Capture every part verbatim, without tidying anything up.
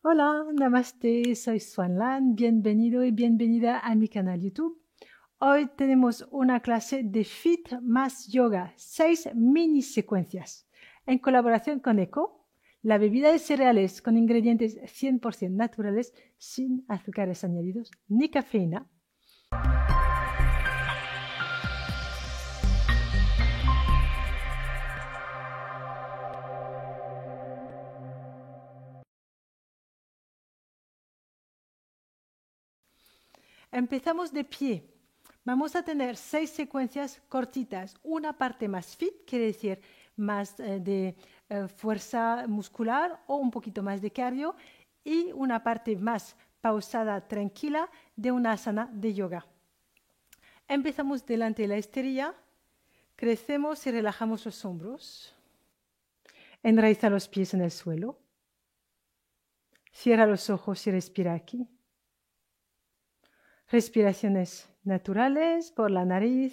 Hola, namaste, soy Xuan Lan, bienvenido y bienvenida a mi canal YouTube. Hoy tenemos una clase de Fit más Yoga, seis mini secuencias, en colaboración con Eco, la bebida de cereales con ingredientes cien por ciento naturales, sin azúcares añadidos ni cafeína. Empezamos de pie. Vamos a tener seis secuencias cortitas. Una parte más fit, quiere decir más eh, de eh, fuerza muscular o un poquito más de cardio. Y una parte más pausada, tranquila, de una asana de yoga. Empezamos delante de la esterilla. Crecemos y relajamos los hombros. Enraiza los pies en el suelo. Cierra los ojos y respira aquí. Respiraciones naturales por la nariz,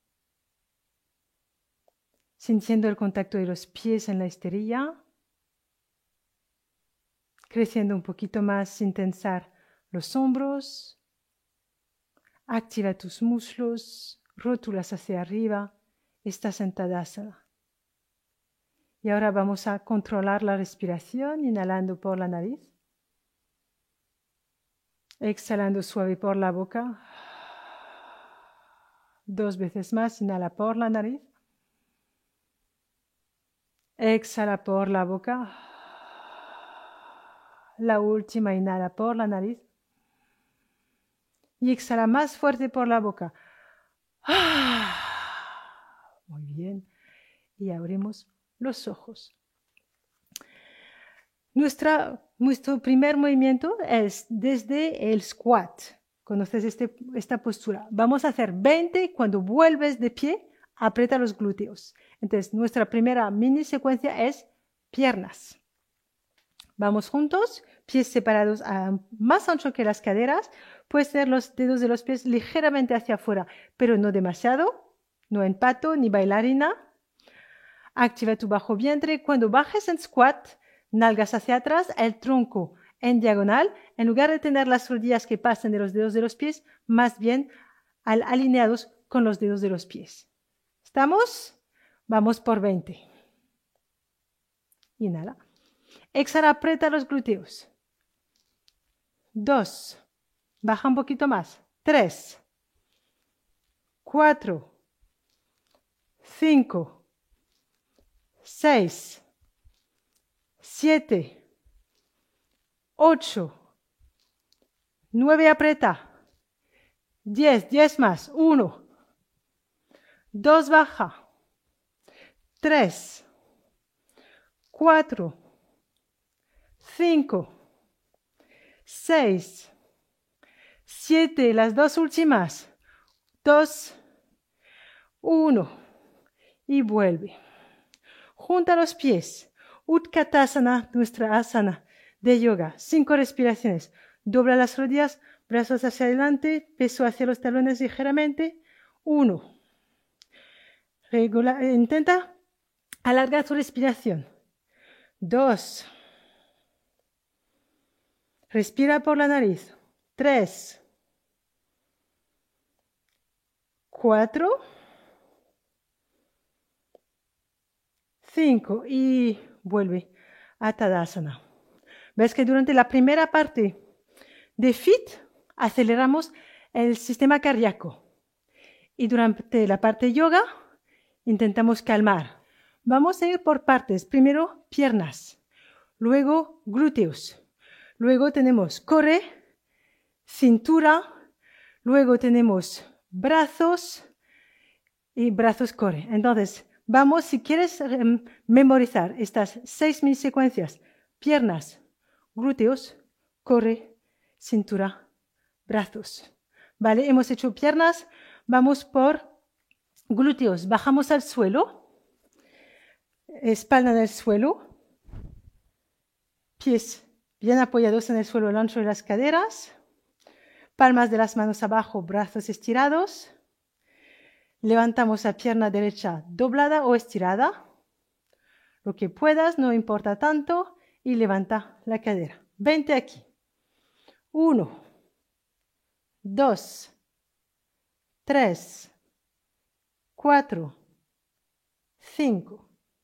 sintiendo el contacto de los pies en la esterilla, creciendo un poquito más sin tensar los hombros, activa tus muslos, rótulas hacia arriba, estás en Tadasana. Y ahora vamos a controlar la respiración, inhalando por la nariz, exhalando suave por la boca. Dos veces más, inhala por la nariz. Exhala por la boca. La última, inhala por la nariz. Y exhala más fuerte por la boca. Muy bien. Y abrimos los ojos. Nuestra, nuestro primer movimiento es desde el squat. ¿Conoces este, esta postura? Vamos a hacer veinte. Cuando vuelves de pie, aprieta los glúteos. Entonces, nuestra primera mini secuencia es piernas. Vamos juntos, pies separados a más ancho que las caderas. Puedes tener los dedos de los pies ligeramente hacia afuera, pero no demasiado. No en pato ni bailarina. Activa tu bajo vientre. Cuando bajes en squat, nalgas hacia atrás, el tronco en diagonal. En lugar de tener las rodillas que pasen de los dedos de los pies, más bien al, alineados con los dedos de los pies. ¿Estamos? Vamos por veinte. Inhala. Exhala, aprieta los glúteos. Dos. Baja un poquito más. Tres. Cuatro. Cinco. Seis. Siete. Ocho. Nueve, aprieta. Diez. Diez más. Uno. Dos, baja. Tres. Cuatro. Cinco. Seis. Siete. Las dos últimas. Dos. Uno. Y vuelve. Junta los pies. Utkatasana, nuestra asana de yoga. Cinco respiraciones. Dobla las rodillas, brazos hacia adelante, peso hacia los talones ligeramente. Uno. Regula, intenta alargar tu respiración. Dos. Respira por la nariz. Tres. Cuatro. Cinco. Y vuelve a Tadasana. Ves que durante la primera parte de Fit aceleramos el sistema cardíaco. Y durante la parte yoga intentamos calmar. Vamos a ir por partes. Primero piernas. Luego glúteos. Luego tenemos core, cintura. Luego tenemos brazos y brazos core. Entonces, vamos, si quieres um, memorizar estas seis mini secuencias. Piernas, glúteos, core, cintura, brazos. Vale, hemos hecho piernas. Vamos por glúteos. Bajamos al suelo. Espalda en el suelo. Pies bien apoyados en el suelo, el ancho de las caderas. Palmas de las manos abajo, brazos estirados. Levantamos la pierna derecha doblada o estirada. Lo que puedas, no importa tanto. Y levanta la cadera. veinte aquí. uno, dos, tres, cuatro, cinco,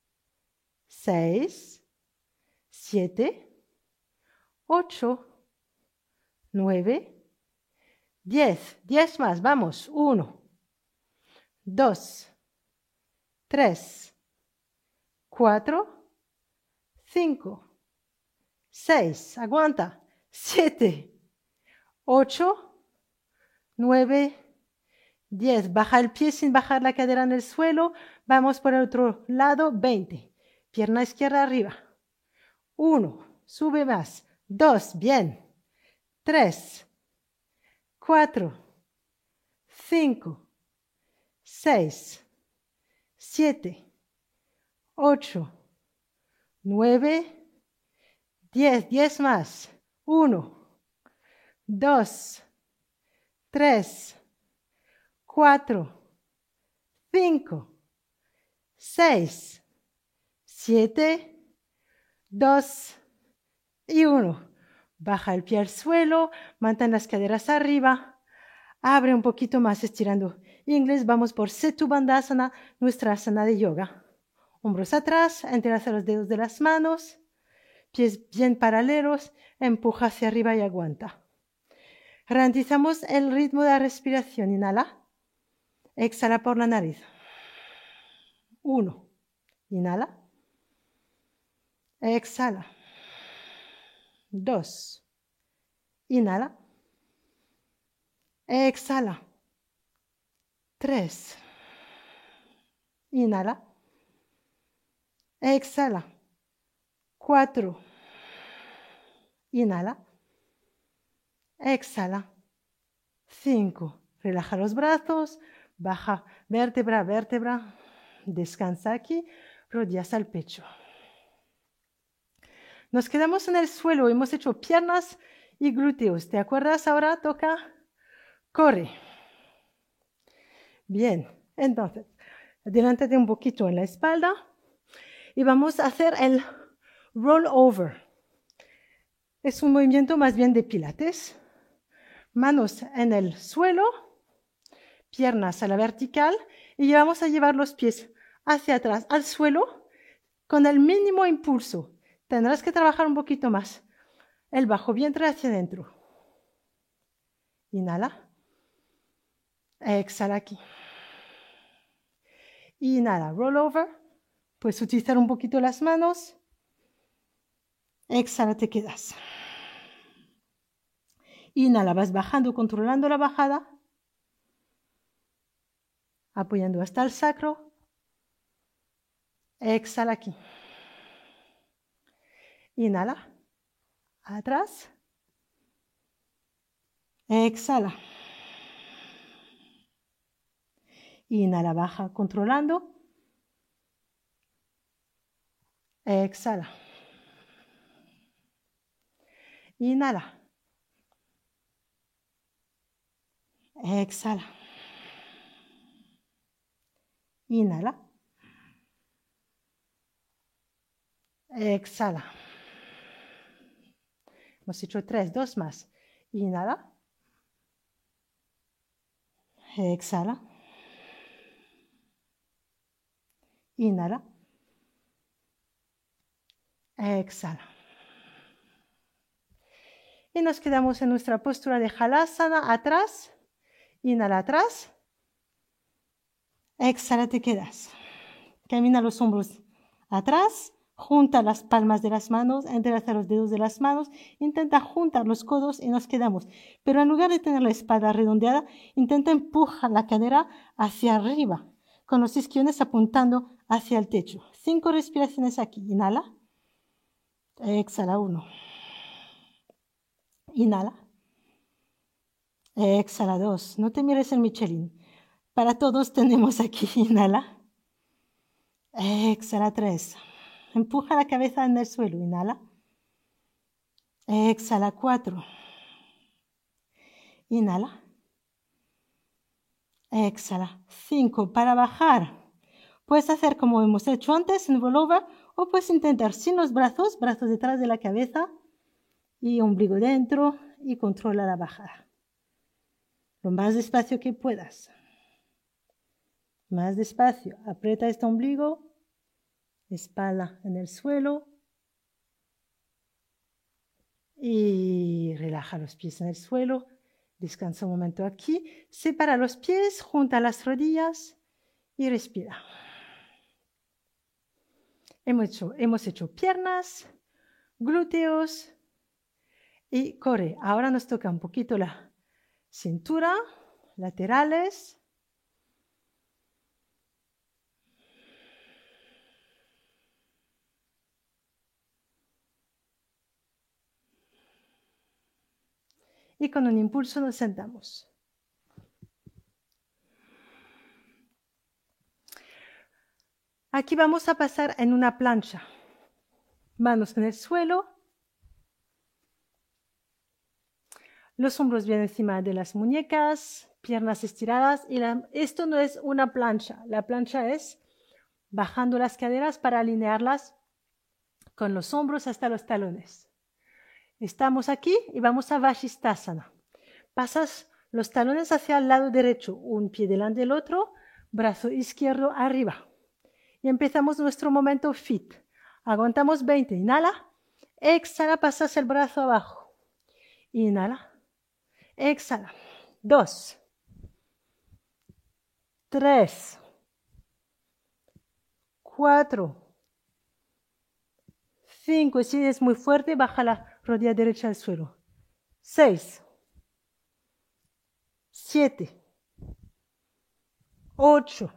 seis, siete, ocho, nueve, diez. diez más, vamos. uno, dos, tres, cuatro, cinco, seis, aguanta, siete, ocho, nueve, diez. Baja el pie sin bajar la cadera en el suelo. Vamos por el otro lado, veinte. Pierna izquierda arriba. uno, sube más. dos, bien. tres, cuatro, cinco, seis, siete, ocho, nueve, diez. diez más. uno, dos, tres, cuatro, cinco, seis, siete, dos y uno. Baja el pie al suelo, mantén las caderas arriba, abre un poquito más estirando inglés. Vamos por Setu Bandhasana, nuestra asana de yoga. Hombros atrás, entrelaza los dedos de las manos, pies bien paralelos, empuja hacia arriba y aguanta. Ralentizamos el ritmo de la respiración. Inhala. Exhala por la nariz. Uno. Inhala. Exhala. Dos. Inhala. Exhala. Tres. Inhala. Exhala. Cuatro. Inhala. Exhala. Cinco. Relaja los brazos. Baja vértebra a vértebra. Descansa aquí. Rodillas al pecho. Nos quedamos en el suelo. Hemos hecho piernas y glúteos. ¿Te acuerdas? Ahora toca corre. Bien. Entonces, adelántate un poquito en la espalda. Y vamos a hacer el roll over. Es un movimiento más bien de pilates. Manos en el suelo. Piernas a la vertical. Y vamos a llevar los pies hacia atrás, al suelo, con el mínimo impulso. Tendrás que trabajar un poquito más. El bajo vientre hacia adentro. Inhala. Exhala aquí. Inhala, roll over. Puedes utilizar un poquito las manos. Exhala, te quedas. Inhala, vas bajando, controlando la bajada. Apoyando hasta el sacro. Exhala aquí. Inhala. Atrás. Exhala. Inhala, baja, controlando. Exhala. Inhala. Exhala. Inhala. Exhala. Hemos hecho tres, dos más. Inhala. Exhala. Inhala. Exhala. Y nos quedamos en nuestra postura de Halasana, atrás. Inhala atrás. Exhala, te quedas. Camina los hombros atrás. Junta las palmas de las manos, entrelaza los dedos de las manos, intenta juntar los codos y nos quedamos. Pero en lugar de tener la espalda redondeada, intenta empujar la cadera hacia arriba, con los isquiones apuntando hacia el techo. Cinco respiraciones aquí. Inhala. Exhala, uno. Inhala. Exhala, dos. No te mires el Michelin. Para todos tenemos aquí. Inhala. Exhala, tres. Empuja la cabeza en el suelo. Inhala. Exhala, cuatro. Inhala. Exhala, cinco. Para bajar, puedes hacer como hemos hecho antes en rollover o puedes intentar sin los brazos, brazos detrás de la cabeza y ombligo dentro y controla la bajada. Lo más despacio que puedas. Más despacio. Aprieta este ombligo, espalda en el suelo y relaja los pies en el suelo. Descansa un momento aquí. Separa los pies, junta las rodillas y respira. Hemos hecho, hemos hecho piernas, glúteos y core. Ahora nos toca un poquito la cintura, laterales. Y con un impulso nos sentamos. Aquí vamos a pasar en una plancha. Manos en el suelo. Los hombros bien encima de las muñecas, piernas estiradas. Y la, esto no es una plancha. La plancha es bajando las caderas para alinearlas con los hombros hasta los talones. Estamos aquí y vamos a Vashisthasana. Pasas los talones hacia el lado derecho, un pie delante del otro, brazo izquierdo arriba. Y empezamos nuestro momento fit. Aguantamos veinte. Inhala. Exhala, pasas el brazo abajo. Inhala. Exhala. Dos. Tres. Cuatro. Cinco. Si es muy fuerte, baja la rodilla derecha al suelo. Seis. Siete. Ocho.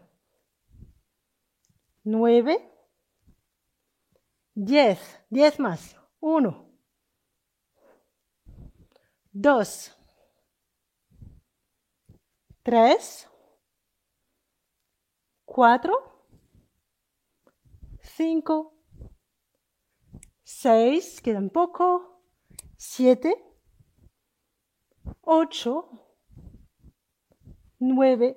Nueve. Diez. Diez más. Uno. Dos. Tres. Cuatro. Cinco. Seis. Queda un poco. Siete. Ocho. Nueve.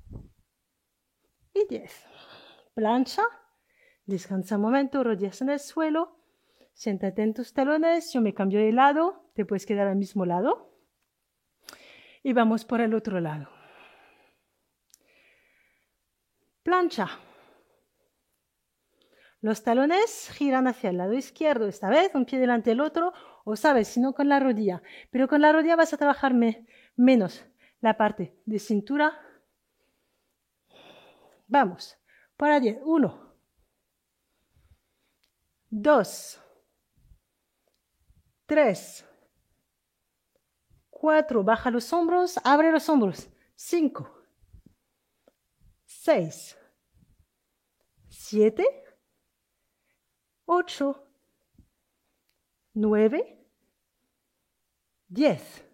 Y diez. Plancha. Descansa un momento, rodillas en el suelo. Siéntate en tus talones. Yo me cambio de lado. Te puedes quedar al mismo lado. Y vamos por el otro lado. Plancha. Los talones giran hacia el lado izquierdo. Esta vez un pie delante del otro. O sabes, si no con la rodilla. Pero con la rodilla vas a trabajar me menos la parte de cintura. Vamos. Para diez. Uno. Dos. Tres. Cuatro. Baja los hombros. Abre los hombros. Cinco. Seis. Siete. Ocho. Nueve. Diez.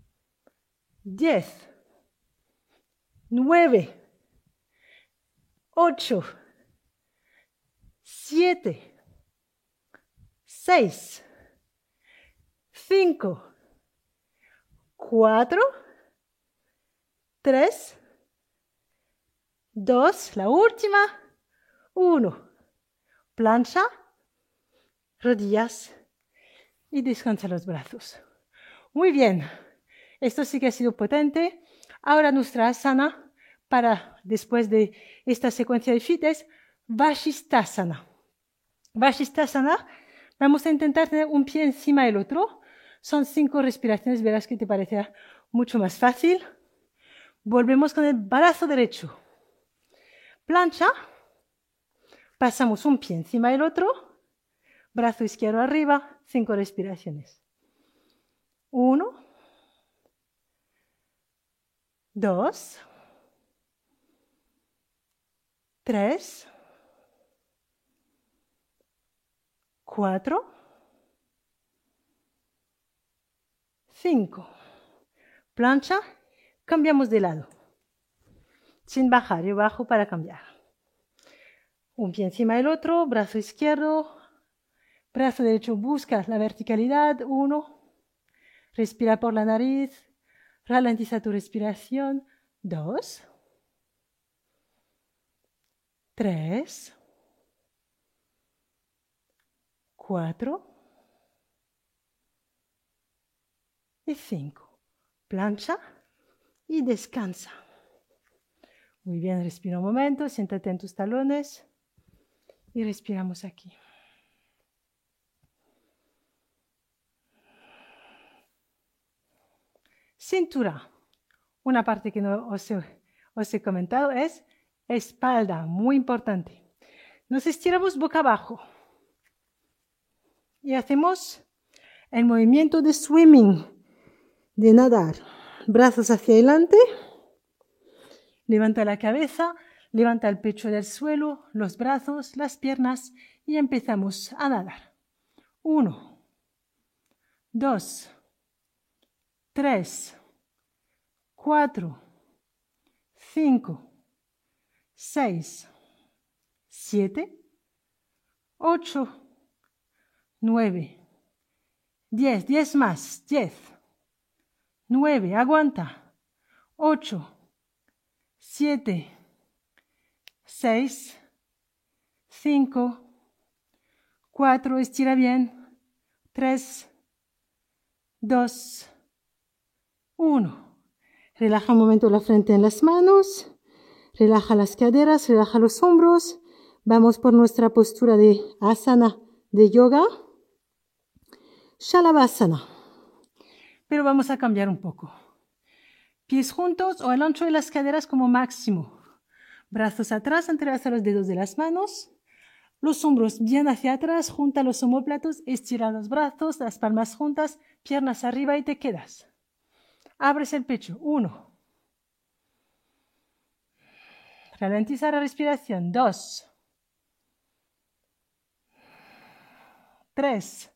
Diez. Nueve. Ocho. Siete. Seis. Cinco. Cuatro. Tres. Dos. La última. Uno. Plancha. Rodillas. Y descansa los brazos. Muy bien. Esto sí que ha sido potente. Ahora nuestra asana para después de esta secuencia de fit es Vashisthasana. Vashisthasana. Vamos a intentar tener un pie encima del otro. Son cinco respiraciones. Verás que te parecerá mucho más fácil. Volvemos con el brazo derecho. Plancha. Pasamos un pie encima del otro. Brazo izquierdo arriba. Cinco respiraciones. Uno. Dos. Tres. Cuatro. Cinco. Plancha. Cambiamos de lado. Sin bajar. Yo bajo para cambiar. Un pie encima del otro. Brazo izquierdo. Brazo derecho. Busca la verticalidad. Uno. Respira por la nariz. Ralentiza tu respiración. Dos. Tres. Cuatro. y cinco. Plancha y descansa. Muy bien, respira un momento, siéntate en tus talones y respiramos aquí. Cintura. Una parte que no os he, os he comentado es espalda, muy importante. Nos estiramos boca abajo y hacemos el movimiento de swimming, de nadar. Brazos hacia adelante, levanta la cabeza, levanta el pecho del suelo, los brazos, las piernas y empezamos a nadar. Uno, dos, tres, cuatro, cinco, seis, siete, ocho, nueve, diez, diez más, diez, nueve, aguanta, ocho, siete, seis, cinco, cuatro, estira bien, tres, dos, uno. Relaja un momento la frente en las manos, relaja las caderas, relaja los hombros. Vamos por nuestra postura de asana de yoga, Shalabhasana. Pero vamos a cambiar un poco. Pies juntos o al ancho de las caderas como máximo. Brazos atrás, entrelaza los dedos de las manos. Los hombros bien hacia atrás, junta los omóplatos, estira los brazos, las palmas juntas, piernas arriba y te quedas. Abres el pecho. Uno. Ralentiza la respiración. Dos. Tres.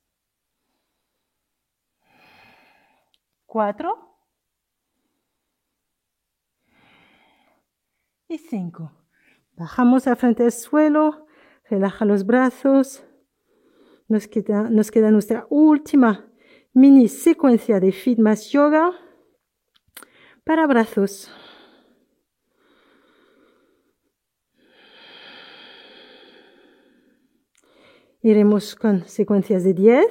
Cuatro. Y cinco. Bajamos la frente al suelo. Relaja los brazos. Nos queda, nos queda nuestra última mini secuencia de Fit más Yoga para brazos. Iremos con secuencias de diez.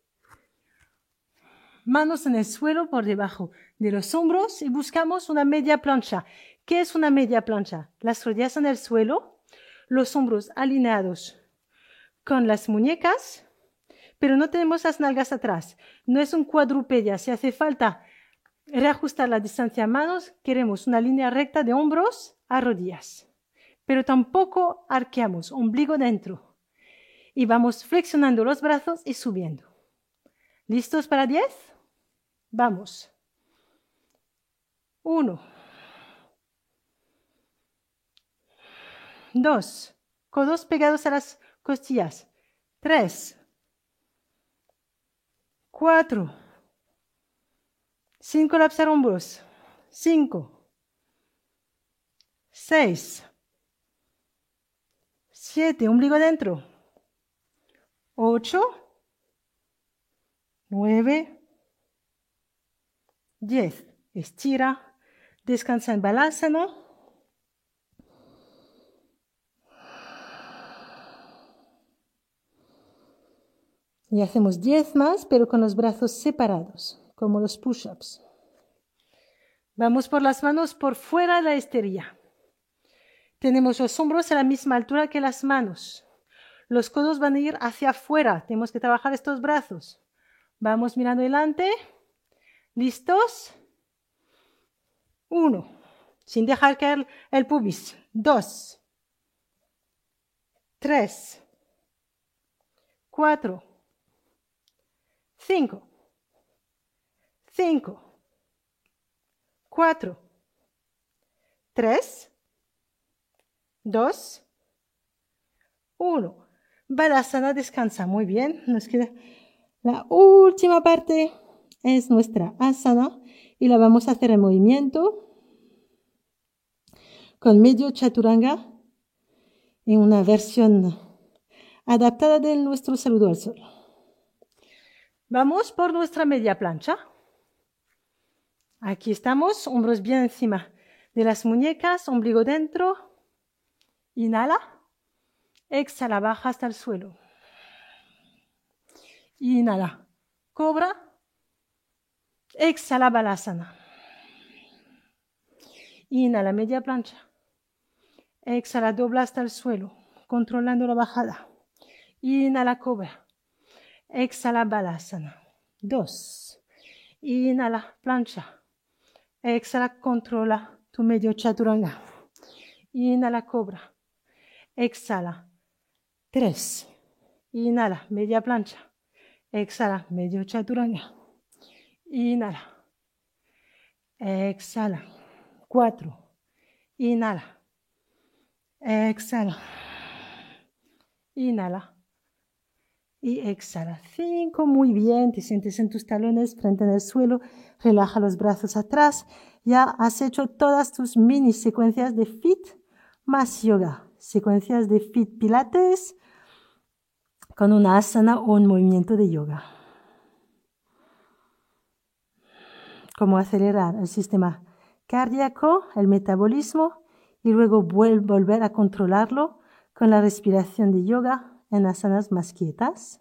Manos en el suelo por debajo de los hombros y buscamos una media plancha. ¿Qué es una media plancha? Las rodillas en el suelo, los hombros alineados con las muñecas, pero no tenemos las nalgas atrás. No es un cuadrupedia. Si hace falta reajustar la distancia a manos, queremos una línea recta de hombros a rodillas. Pero tampoco arqueamos, ombligo dentro. Y vamos flexionando los brazos y subiendo. ¿Listos para diez? Vamos. Uno. Dos. Codos pegados a las costillas. Tres. Cuatro. Sin colapsar hombros. Cinco. Seis. Siete. Ombligo adentro. Ocho. Nueve. Diez. Estira. Descansa en Balasana. Y hacemos diez más, pero con los brazos separados, como los push-ups. Vamos por las manos por fuera de la esterilla. Tenemos los hombros a la misma altura que las manos. Los codos van a ir hacia afuera. Tenemos que trabajar estos brazos. Vamos mirando adelante. ¿Listos? Uno. Sin dejar caer el pubis. Dos. Tres. Cuatro. Cinco. Cinco. Cuatro. Tres. Dos. Uno. Balasana, descansa. Muy bien. Nos queda la última parte. Es nuestra asana. Y la vamos a hacer en movimiento. Con medio chaturanga. En una versión adaptada de nuestro saludo al sol. Vamos por nuestra media plancha. Aquí estamos, hombros bien encima de las muñecas, ombligo dentro. Inhala. Exhala, baja hasta el suelo. Inhala. Cobra. Exhala, Balasana. Inhala, media plancha. Exhala, dobla hasta el suelo, controlando la bajada. Inhala, cobra. Exhala, Balasana. Dos. Inhala, plancha. Exhala, controla tu medio chaturanga. Inhala, cobra. Exhala. Tres. Inhala, media plancha. Exhala, medio chaturanga. Inhala. Exhala. Cuatro. Inhala. Exhala. Inhala. Y exhala. Cinco. Muy bien. Te sientes en tus talones frente en el suelo. Relaja los brazos atrás. Ya has hecho todas tus mini secuencias de fit más yoga. Secuencias de fit pilates con una asana o un movimiento de yoga. Cómo acelerar el sistema cardíaco, el metabolismo y luego volver a controlarlo con la respiración de yoga en asanas más quietas.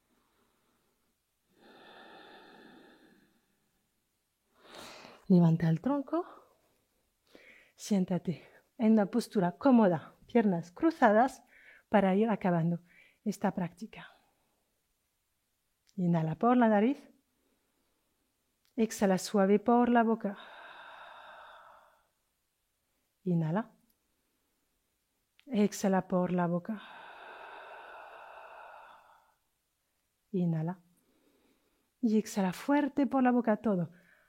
Levanta el tronco. Siéntate en una postura cómoda, piernas cruzadas, para ir acabando esta práctica. Inhala por la nariz. Exhala suave por la boca. Inhala. Exhala por la boca. Inhala. Y exhala fuerte por la boca todo.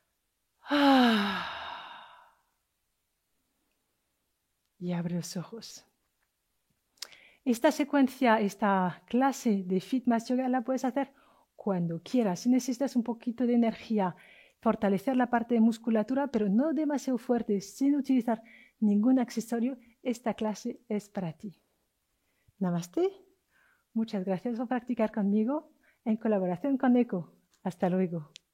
Y abre los ojos. Esta secuencia, esta clase de Fit más Yoga la puedes hacer cuando quieras. Si necesitas un poquito de energía, fortalecer la parte de musculatura, pero no demasiado fuerte, sin utilizar ningún accesorio, esta clase es para ti. Namaste. Muchas gracias por practicar conmigo en colaboración con Eco. Hasta luego.